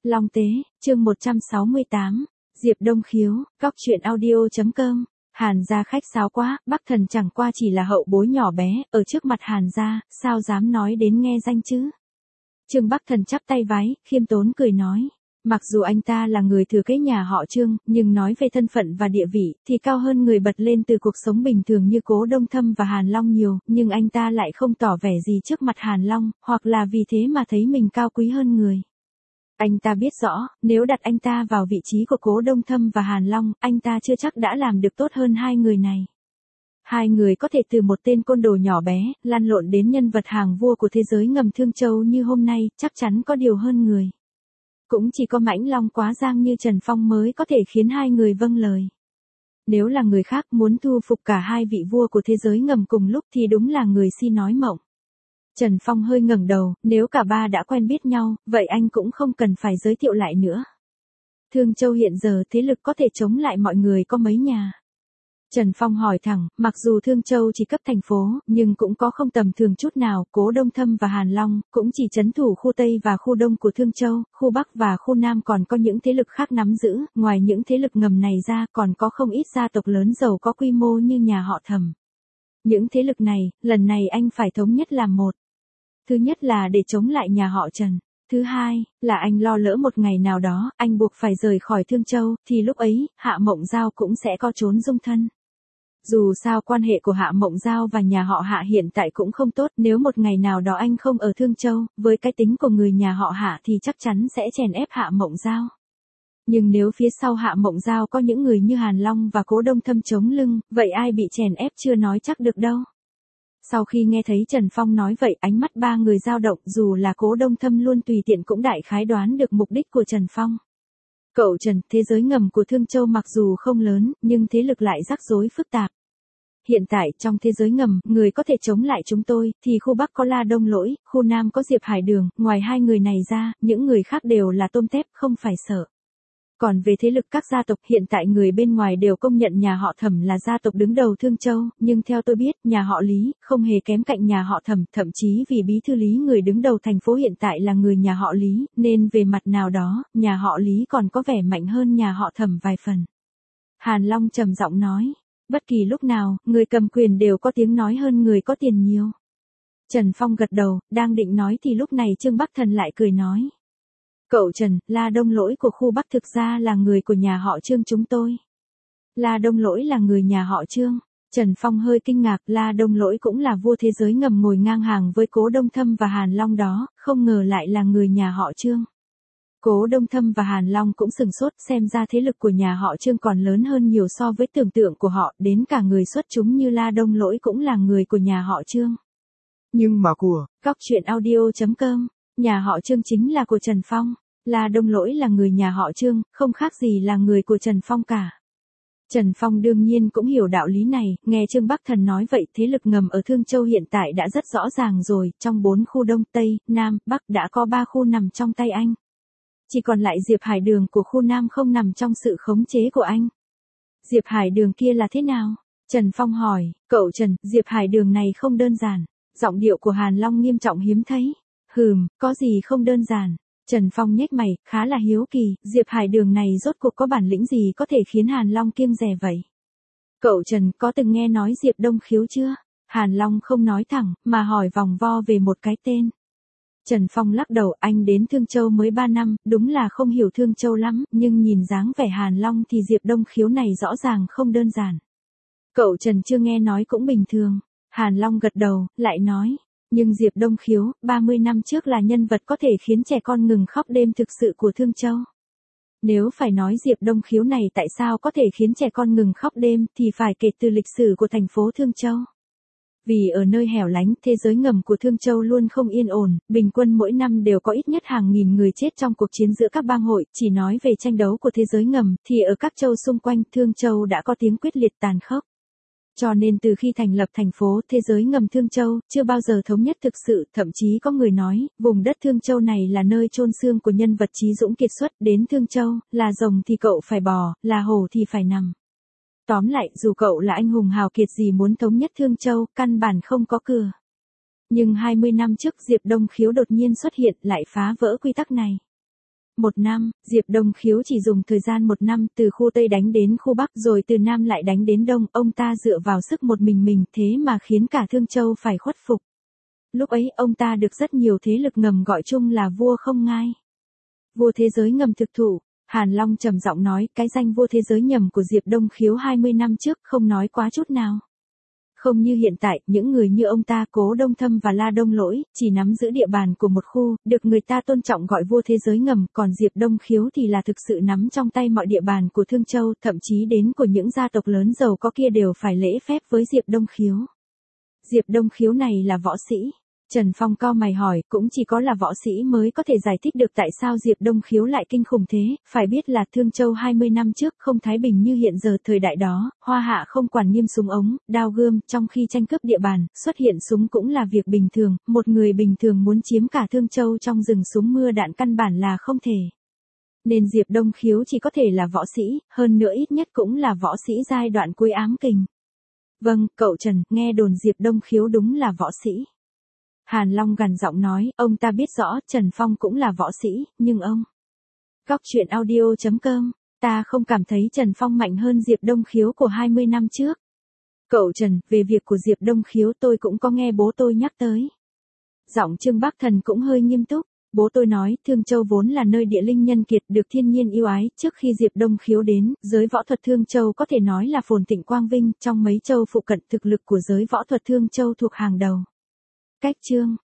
Long Tế, chương 168, Diệp Đông Khiếu, Góc Chuyện Audio.com. Hàn gia khách sáo quá, Bắc Thần chẳng qua chỉ là hậu bối nhỏ bé, ở trước mặt Hàn gia, sao dám nói đến nghe danh chứ? Trương Bắc Thần chắp tay vái, khiêm tốn cười nói. Mặc dù anh ta là người thừa kế nhà họ Trương, nhưng nói về thân phận và địa vị, thì cao hơn người bật lên từ cuộc sống bình thường như Cố Đông Thâm và Hàn Long nhiều, nhưng anh ta lại không tỏ vẻ gì trước mặt Hàn Long, hoặc là vì thế mà thấy mình cao quý hơn người. Anh ta biết rõ, nếu đặt anh ta vào vị trí của Cố Đông Thâm và Hàn Long, anh ta chưa chắc đã làm được tốt hơn hai người này. Hai người có thể từ một tên côn đồ nhỏ bé, lăn lộn đến nhân vật hàng vua của thế giới ngầm Thương Châu như hôm nay, chắc chắn có điều hơn người. Cũng chỉ có Mãnh Long Quá Giang như Trần Phong mới có thể khiến hai người vâng lời. Nếu là người khác muốn thu phục cả hai vị vua của thế giới ngầm cùng lúc thì đúng là người si nói mộng. Trần Phong hơi ngẩng đầu, nếu cả ba đã quen biết nhau, vậy anh cũng không cần phải giới thiệu lại nữa. Thương Châu hiện giờ thế lực có thể chống lại mọi người có mấy nhà? Trần Phong hỏi thẳng, mặc dù Thương Châu chỉ cấp thành phố, nhưng cũng có không tầm thường chút nào, Cố Đông Thâm và Hàn Long, cũng chỉ trấn thủ khu Tây và khu Đông của Thương Châu, khu Bắc và khu Nam còn có những thế lực khác nắm giữ, ngoài những thế lực ngầm này ra còn có không ít gia tộc lớn giàu có quy mô như nhà họ Thẩm. Những thế lực này, lần này anh phải thống nhất làm một. Thứ nhất là để chống lại nhà họ Trần. Thứ hai, là anh lo lỡ một ngày nào đó, anh buộc phải rời khỏi Thương Châu, thì lúc ấy, Hạ Mộng Giao cũng sẽ có trốn dung thân. Dù sao quan hệ của Hạ Mộng Giao và nhà họ Hạ hiện tại cũng không tốt, nếu một ngày nào đó anh không ở Thương Châu, với cái tính của người nhà họ Hạ thì chắc chắn sẽ chèn ép Hạ Mộng Giao. Nhưng nếu phía sau Hạ Mộng Giao có những người như Hàn Long và Cố Đông Thâm chống lưng, vậy ai bị chèn ép chưa nói chắc được đâu. Sau khi nghe thấy Trần Phong nói vậy, ánh mắt ba người dao động, dù là Cố Đông Thâm luôn tùy tiện cũng đại khái đoán được mục đích của Trần Phong. Cậu Trần, thế giới ngầm của Thương Châu mặc dù không lớn, nhưng thế lực lại rắc rối phức tạp. Hiện tại, trong thế giới ngầm, người có thể chống lại chúng tôi, thì khu Bắc có La Đông Lỗi, khu Nam có Diệp Hải Đường, ngoài hai người này ra, những người khác đều là tôm tép, không phải sợ. Còn về thế lực các gia tộc, hiện tại người bên ngoài đều công nhận nhà họ Thẩm là gia tộc đứng đầu Thương Châu, nhưng theo tôi biết, nhà họ Lý, không hề kém cạnh nhà họ Thẩm, thậm chí vì bí thư Lý người đứng đầu thành phố hiện tại là người nhà họ Lý, nên về mặt nào đó, nhà họ Lý còn có vẻ mạnh hơn nhà họ Thẩm vài phần. Hàn Long trầm giọng nói, bất kỳ lúc nào, người cầm quyền đều có tiếng nói hơn người có tiền nhiều. Trần Phong gật đầu, đang định nói thì lúc này Trương Bắc Thần lại cười nói. Cậu Trần, La Đông Lỗi của khu Bắc thực ra là người của nhà họ Trương chúng tôi. La Đông Lỗi là người nhà họ Trương. Trần Phong hơi kinh ngạc, La Đông Lỗi cũng là vua thế giới ngầm ngồi ngang hàng với Cố Đông Thâm và Hàn Long đó, không ngờ lại là người nhà họ Trương. Cố Đông Thâm và Hàn Long cũng sừng sốt, xem ra thế lực của nhà họ Trương còn lớn hơn nhiều so với tưởng tượng của họ, đến cả người xuất chúng như La Đông Lỗi cũng là người của nhà họ Trương. Nhưng mà của, Góc Chuyện Audio.com, nhà họ Trương chính là của Trần Phong. La Đông Lỗi là người nhà họ Trương, không khác gì là người của Trần Phong cả. Trần Phong đương nhiên cũng hiểu đạo lý này, nghe Trương Bắc Thần nói vậy, thế lực ngầm ở Thương Châu hiện tại đã rất rõ ràng rồi, trong 4 khu Đông, Tây, Nam, Bắc đã có 3 khu nằm trong tay anh. Chỉ còn lại Diệp Hải Đường của khu Nam không nằm trong sự khống chế của anh. Diệp Hải Đường kia là thế nào? Trần Phong hỏi, cậu Trần, Diệp Hải Đường này không đơn giản. Giọng điệu của Hàn Long nghiêm trọng hiếm thấy. Có gì không đơn giản? Trần Phong nhếch mày, khá là hiếu kỳ, Diệp Hải Đường này rốt cuộc có bản lĩnh gì có thể khiến Hàn Long kiêng dè vậy? Cậu Trần có từng nghe nói Diệp Đông Khiếu chưa? Hàn Long không nói thẳng, mà hỏi vòng vo về một cái tên. Trần Phong lắc đầu, anh đến Thương Châu mới 3 năm, đúng là không hiểu Thương Châu lắm, nhưng nhìn dáng vẻ Hàn Long thì Diệp Đông Khiếu này rõ ràng không đơn giản. Cậu Trần chưa nghe nói cũng bình thường. Hàn Long gật đầu, lại nói. Nhưng Diệp Đông Khiếu, 30 năm trước là nhân vật có thể khiến trẻ con ngừng khóc đêm thực sự của Thương Châu. Nếu phải nói Diệp Đông Khiếu này tại sao có thể khiến trẻ con ngừng khóc đêm thì phải kể từ lịch sử của thành phố Thương Châu. Vì ở nơi hẻo lánh, thế giới ngầm của Thương Châu luôn không yên ổn, bình quân mỗi năm đều có ít nhất hàng nghìn người chết trong cuộc chiến giữa các bang hội, chỉ nói về tranh đấu của thế giới ngầm, thì ở các châu xung quanh Thương Châu đã có tiếng quyết liệt tàn khốc. Cho nên từ khi thành lập thành phố thế giới ngầm Thương Châu, chưa bao giờ thống nhất thực sự, thậm chí có người nói, vùng đất Thương Châu này là nơi chôn xương của nhân vật chí dũng kiệt xuất, đến Thương Châu, là rồng thì cậu phải bò, là hổ thì phải nằm. Tóm lại, dù cậu là anh hùng hào kiệt gì muốn thống nhất Thương Châu, căn bản không có cửa. Nhưng 20 năm trước Diệp Đông Khiếu đột nhiên xuất hiện lại phá vỡ quy tắc này. 1 năm, Diệp Đông Khiếu chỉ dùng thời gian 1 năm từ khu Tây đánh đến khu Bắc rồi từ Nam lại đánh đến Đông, ông ta dựa vào sức một mình thế mà khiến cả Thương Châu phải khuất phục. Lúc ấy ông ta được rất nhiều thế lực ngầm gọi chung là vua không ngai. Vua thế giới ngầm thực thụ, Hàn Long trầm giọng nói, cái danh vua thế giới nhầm của Diệp Đông Khiếu 20 năm trước không nói quá chút nào. Không như hiện tại, những người như ông ta Cố Đông Thâm và La Đông Lỗi, chỉ nắm giữ địa bàn của một khu, được người ta tôn trọng gọi vua thế giới ngầm, còn Diệp Đông Khiếu thì là thực sự nắm trong tay mọi địa bàn của Thương Châu, thậm chí đến của những gia tộc lớn giàu có kia đều phải lễ phép với Diệp Đông Khiếu. Diệp Đông Khiếu này là võ sĩ. Trần Phong cau mày hỏi, cũng chỉ có là võ sĩ mới có thể giải thích được tại sao Diệp Đông Khiếu lại kinh khủng thế, phải biết là Thương Châu 20 năm trước không thái bình như hiện giờ, thời đại đó, Hoa Hạ không quản nghiêm súng ống, đao gươm, trong khi tranh cướp địa bàn, xuất hiện súng cũng là việc bình thường, một người bình thường muốn chiếm cả Thương Châu trong rừng súng mưa đạn căn bản là không thể. Nên Diệp Đông Khiếu chỉ có thể là võ sĩ, hơn nữa ít nhất cũng là võ sĩ giai đoạn cuối ám kình. Vâng, cậu Trần, nghe đồn Diệp Đông Khiếu đúng là võ sĩ. Hàn Long gằn giọng nói, ông ta biết rõ Trần Phong cũng là võ sĩ, nhưng ông... Goctruyện.audio.com, ta không cảm thấy Trần Phong mạnh hơn Diệp Đông Khiếu của 20 năm trước. Cậu Trần, về việc của Diệp Đông Khiếu tôi cũng có nghe bố tôi nhắc tới. Giọng Trương Bắc Thần cũng hơi nghiêm túc. Bố tôi nói, Thương Châu vốn là nơi địa linh nhân kiệt được thiên nhiên yêu ái, trước khi Diệp Đông Khiếu đến, giới võ thuật Thương Châu có thể nói là phồn thịnh quang vinh, trong mấy châu phụ cận thực lực của giới võ thuật Thương Châu thuộc hàng đầu. Cách chương